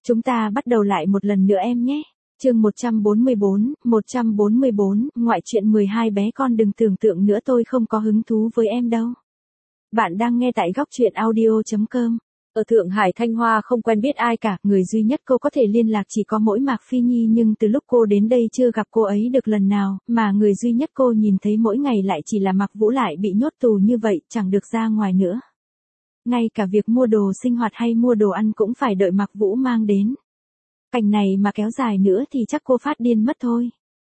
Chúng ta bắt đầu lại một lần nữa em nhé. Chương 144, ngoại truyện 12 bé con đừng tưởng tượng nữa tôi không có hứng thú với em đâu. Bạn đang nghe tại góc truyện audio.com. Ở Thượng Hải Thanh Hoa không quen biết ai cả, người duy nhất cô có thể liên lạc chỉ có mỗi Mạc Phi Nhi, nhưng từ lúc cô đến đây chưa gặp cô ấy được lần nào, mà người duy nhất cô nhìn thấy mỗi ngày lại chỉ là Mạc Vũ, lại bị nhốt tù như vậy, chẳng được ra ngoài nữa. Ngay cả việc mua đồ sinh hoạt hay mua đồ ăn cũng phải đợi Mạc Vũ mang đến. Cảnh này mà kéo dài nữa thì chắc cô phát điên mất thôi.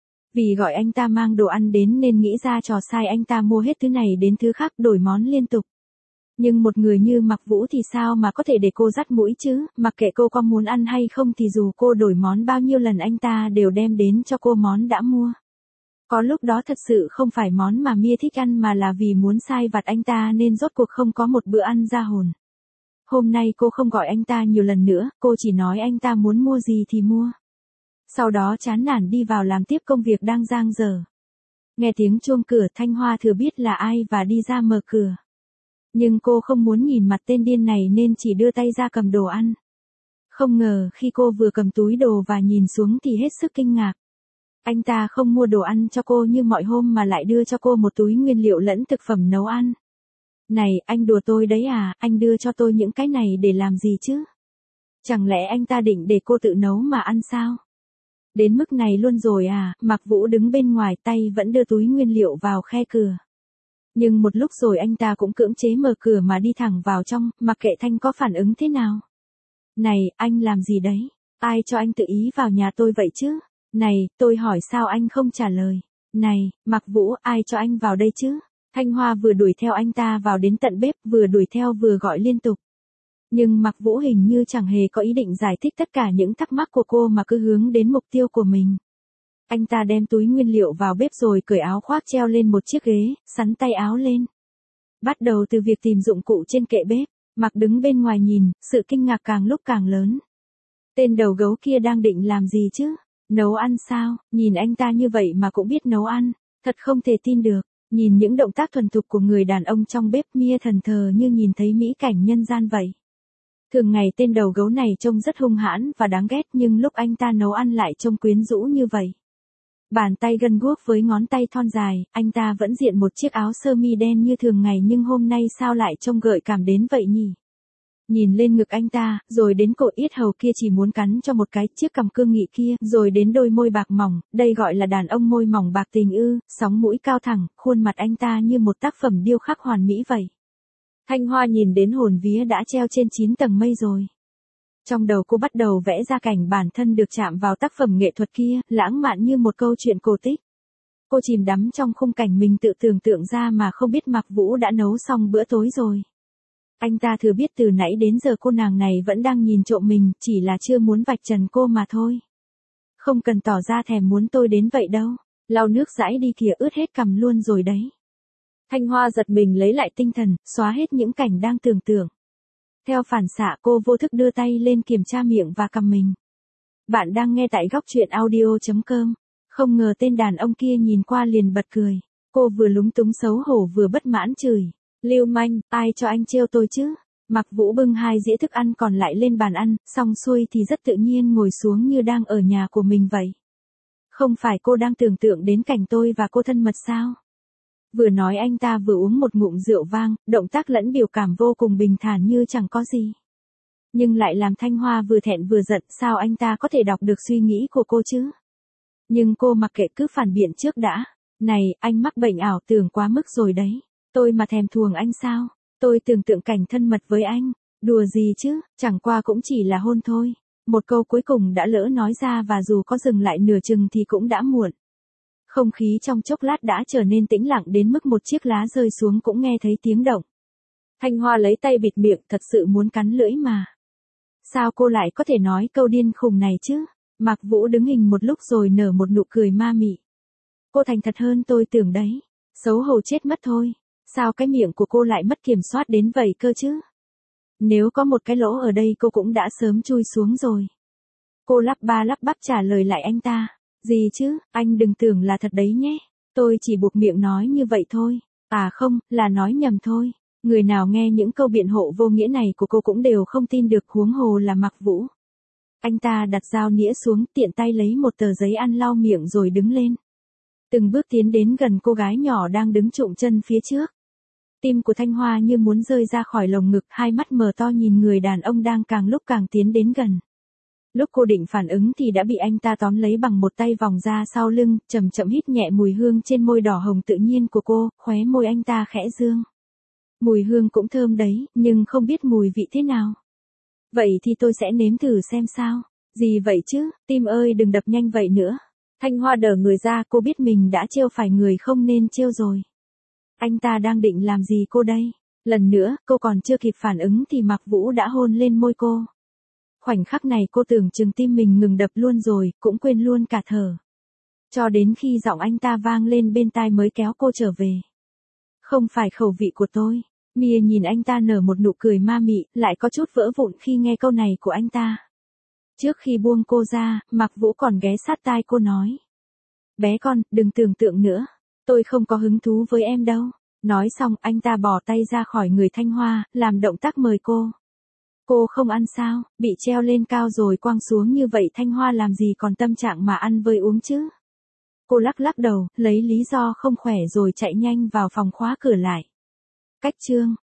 Vì gọi anh ta mang đồ ăn đến nên nghĩ ra trò sai anh ta mua hết thứ này đến thứ khác, đổi món liên tục. Nhưng một người như Mạc Vũ thì sao mà có thể để cô dắt mũi chứ, mặc kệ cô có muốn ăn hay không thì dù cô đổi món bao nhiêu lần anh ta đều đem đến cho cô món đã mua. Có lúc đó thật sự không phải món mà Mia thích ăn mà là vì muốn sai vặt anh ta nên rốt cuộc không có một bữa ăn ra hồn. Hôm nay cô không gọi anh ta nhiều lần nữa, cô chỉ nói anh ta muốn mua gì thì mua. Sau đó chán nản đi vào làm tiếp công việc đang dang dở. Nghe tiếng chuông cửa, Thanh Hoa thừa biết là ai và đi ra mở cửa. Nhưng cô không muốn nhìn mặt tên điên này nên chỉ đưa tay ra cầm đồ ăn. Không ngờ khi cô vừa cầm túi đồ và nhìn xuống thì hết sức kinh ngạc. Anh ta không mua đồ ăn cho cô như mọi hôm mà lại đưa cho cô một túi nguyên liệu lẫn thực phẩm nấu ăn. Này, anh đùa tôi đấy à, anh đưa cho tôi những cái này để làm gì chứ? Chẳng lẽ anh ta định để cô tự nấu mà ăn sao? Đến mức này luôn rồi à, Mạc Vũ đứng bên ngoài tay vẫn đưa túi nguyên liệu vào khe cửa. Nhưng một lúc rồi anh ta cũng cưỡng chế mở cửa mà đi thẳng vào trong, mặc kệ Thanh có phản ứng thế nào. Này, anh làm gì đấy? Ai cho anh tự ý vào nhà tôi vậy chứ? Này, tôi hỏi sao anh không trả lời? Này, Mạc Vũ, ai cho anh vào đây chứ? Thanh Hoa vừa đuổi theo anh ta vào đến tận bếp, vừa đuổi theo vừa gọi liên tục. Nhưng Mạc Vũ hình như chẳng hề có ý định giải thích tất cả những thắc mắc của cô mà cứ hướng đến mục tiêu của mình. Anh ta đem túi nguyên liệu vào bếp rồi cởi áo khoác treo lên một chiếc ghế, xắn tay áo lên. Bắt đầu từ việc tìm dụng cụ trên kệ bếp, Mạc đứng bên ngoài nhìn, sự kinh ngạc càng lúc càng lớn. Tên đầu gấu kia đang định làm gì chứ? Nấu ăn sao? Nhìn anh ta như vậy mà cũng biết nấu ăn, thật không thể tin được. Nhìn những động tác thuần thục của người đàn ông trong bếp, Mia thần thờ như nhìn thấy mỹ cảnh nhân gian vậy. Thường ngày tên đầu gấu này trông rất hung hãn và đáng ghét, nhưng lúc anh ta nấu ăn lại trông quyến rũ như vậy. Bàn tay gân guốc với ngón tay thon dài, anh ta vẫn diện một chiếc áo sơ mi đen như thường ngày nhưng hôm nay sao lại trông gợi cảm đến vậy nhỉ? Nhìn lên ngực anh ta, rồi đến cổ yết hầu kia chỉ muốn cắn cho một cái, chiếc cằm cương nghị kia, rồi đến đôi môi bạc mỏng, đây gọi là đàn ông môi mỏng bạc tình ư, sóng mũi cao thẳng, khuôn mặt anh ta như một tác phẩm điêu khắc hoàn mỹ vậy. Thanh Hoa nhìn đến hồn vía đã treo trên 9 tầng mây rồi. Trong đầu cô bắt đầu vẽ ra cảnh bản thân được chạm vào tác phẩm nghệ thuật kia, lãng mạn như một câu chuyện cổ tích. Cô chìm đắm trong khung cảnh mình tự tưởng tượng ra mà không biết Mạc Vũ đã nấu xong bữa tối rồi. Anh ta thừa biết từ nãy đến giờ cô nàng này vẫn đang nhìn trộm mình, chỉ là chưa muốn vạch trần cô mà thôi. Không cần tỏ ra thèm muốn tôi đến vậy đâu, lau nước dãi đi kìa, ướt hết cằm luôn rồi đấy. Thanh Hoa giật mình lấy lại tinh thần, xóa hết những cảnh đang tưởng tượng. Theo phản xạ cô vô thức đưa tay lên kiểm tra miệng và cằm mình. Bạn đang nghe tại góc truyện audio.com. Không ngờ tên đàn ông kia nhìn qua liền bật cười. Cô vừa lúng túng xấu hổ vừa bất mãn chửi. Lưu manh, ai cho anh trêu tôi chứ? Mạc Vũ bưng 2 dĩa thức ăn còn lại lên bàn ăn, xong xuôi thì rất tự nhiên ngồi xuống như đang ở nhà của mình vậy. Không phải cô đang tưởng tượng đến cảnh tôi và cô thân mật sao? Vừa nói anh ta vừa uống một ngụm rượu vang, động tác lẫn biểu cảm vô cùng bình thản như chẳng có gì. Nhưng lại làm Thanh Hoa vừa thẹn vừa giận, sao anh ta có thể đọc được suy nghĩ của cô chứ? Nhưng cô mặc kệ, cứ phản biện trước đã. Này, anh mắc bệnh ảo tưởng quá mức rồi đấy. Tôi mà thèm thuồng anh sao? Tôi tưởng tượng cảnh thân mật với anh. Đùa gì chứ, chẳng qua cũng chỉ là hôn thôi. Một câu cuối cùng đã lỡ nói ra và dù có dừng lại nửa chừng thì cũng đã muộn. Không khí trong chốc lát đã trở nên tĩnh lặng đến mức một chiếc lá rơi xuống cũng nghe thấy tiếng động. Thanh Hoa lấy tay bịt miệng, thật sự muốn cắn lưỡi mà. Sao cô lại có thể nói câu điên khùng này chứ? Mạc Vũ đứng hình một lúc rồi nở một nụ cười ma mị. Cô thành thật hơn tôi tưởng đấy. Xấu hổ chết mất thôi. Sao cái miệng của cô lại mất kiểm soát đến vậy cơ chứ? Nếu có một cái lỗ ở đây cô cũng đã sớm chui xuống rồi. Cô lắp ba lắp bắp trả lời lại anh ta. Gì chứ, anh đừng tưởng là thật đấy nhé. Tôi chỉ buộc miệng nói như vậy thôi. À không, là nói nhầm thôi. Người nào nghe những câu biện hộ vô nghĩa này của cô cũng đều không tin được, huống hồ là Mạc Vũ. Anh ta đặt dao nĩa xuống, tiện tay lấy một tờ giấy ăn lau miệng rồi đứng lên. Từng bước tiến đến gần cô gái nhỏ đang đứng chụm chân phía trước. Tim của Thanh Hoa như muốn rơi ra khỏi lồng ngực, hai mắt mở to nhìn người đàn ông đang càng lúc càng tiến đến gần. Lúc cô định phản ứng thì đã bị anh ta tóm lấy bằng một tay vòng ra sau lưng, chậm chậm hít nhẹ mùi hương trên môi đỏ hồng tự nhiên của cô, khóe môi anh ta khẽ dương. Mùi hương cũng thơm đấy, nhưng không biết mùi vị thế nào. Vậy thì tôi sẽ nếm thử xem sao. Gì vậy chứ, tim ơi đừng đập nhanh vậy nữa. Thanh Hoa đờ người ra, cô biết mình đã trêu phải người không nên trêu rồi. Anh ta đang định làm gì cô đây? Lần nữa, cô còn chưa kịp phản ứng thì Mạc Vũ đã hôn lên môi cô. Khoảnh khắc này cô tưởng chừng tim mình ngừng đập luôn rồi, cũng quên luôn cả thở. Cho đến khi giọng anh ta vang lên bên tai mới kéo cô trở về. Không phải khẩu vị của tôi. Mia nhìn anh ta nở một nụ cười ma mị, lại có chút vỡ vụn khi nghe câu này của anh ta. Trước khi buông cô ra, Mạc Vũ còn ghé sát tai cô nói. Bé con, đừng tưởng tượng nữa. Tôi không có hứng thú với em đâu. Nói xong anh ta bỏ tay ra khỏi người Thanh Hoa, làm động tác mời cô. Cô không ăn sao, bị treo lên cao rồi quăng xuống như vậy Thanh Hoa làm gì còn tâm trạng mà ăn với uống chứ. Cô lắc lắc đầu, lấy lý do không khỏe rồi chạy nhanh vào phòng khóa cửa lại. Cách chương